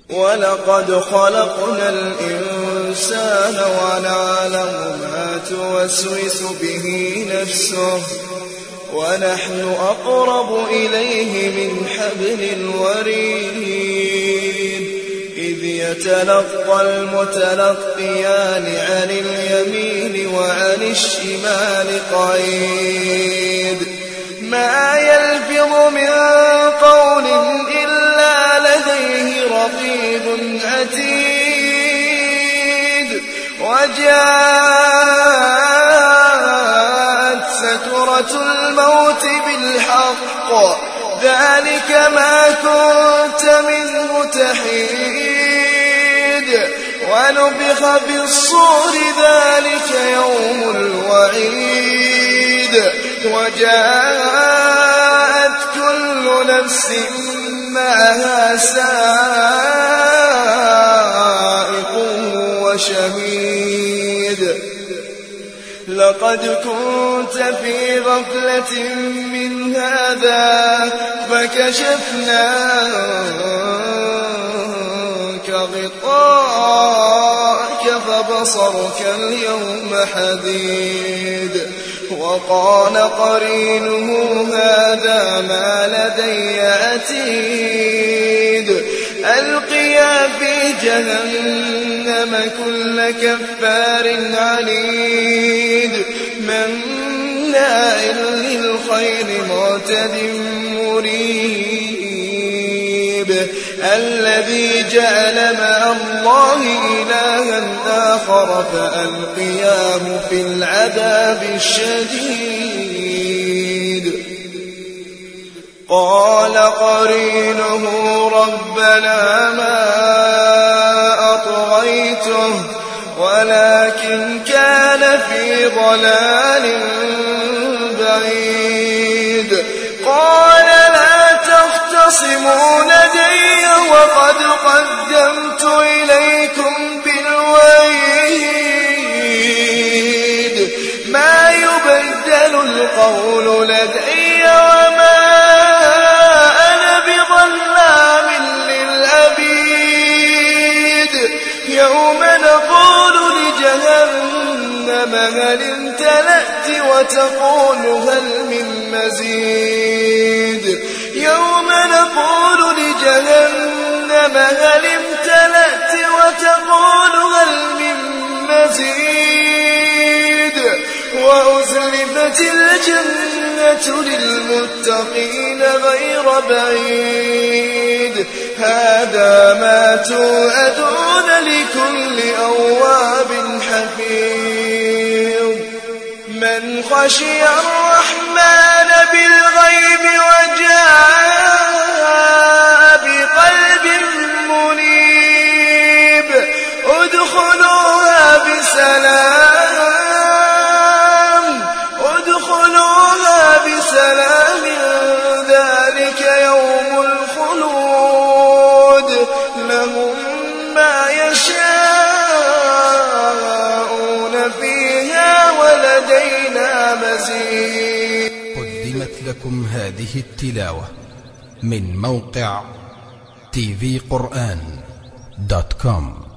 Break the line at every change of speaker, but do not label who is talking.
ولقد خلقنا الإنسان ونعلم ما توسوس به نفسه ونحن أقرب إليه من حبل الوريد إذ يتلقى المتلقيان عن اليمين وعن الشمال قعيد ما يلفظ من قول إلا لديه رقيب عتيد وجاءت سكرة الموت بالحق ذلك ما كنت منه تحيد ونفخ بالصور ذلك يوم الوعيد وجاءت كل نفس معها سائق وشهيد لقد كنت في غفلة من هذا فكشفنا عنك غطاءك فبصرك اليوم حديد وقال قرينه هذا ما لدي عتيد ألقيا في جهنم كل كفار عنيد مناع للخير معتد مريب الذي جعل مع الله إلها آخر فألقياه في العذاب الشديد قال قرينه ربنا ما أطغيته ولكن كان في ضلال بعيد قال لا تختصموا لدي وقد قدمت إليكم بالوعيد ما يبدل القول لدي وما أنا بظلام للعبيد يوم نقول لجهنم هل امتلأت وتقول هل من مزيد يوم نقول لجهنم هل امتلأت وتقول هل من مزيد وأزلفت الجنة للمتقين غير بعيد هذا ما توعدون لكل أواب حفيظ من خشي الرحمن بالغيب وجاء بقلب منيب ادخلوها بسلام ذلك يوم الخلود لهم ما يشاءون فيها ولدينا مزيد.
قدمت لكم هذه التلاوة من موقع tvquran.com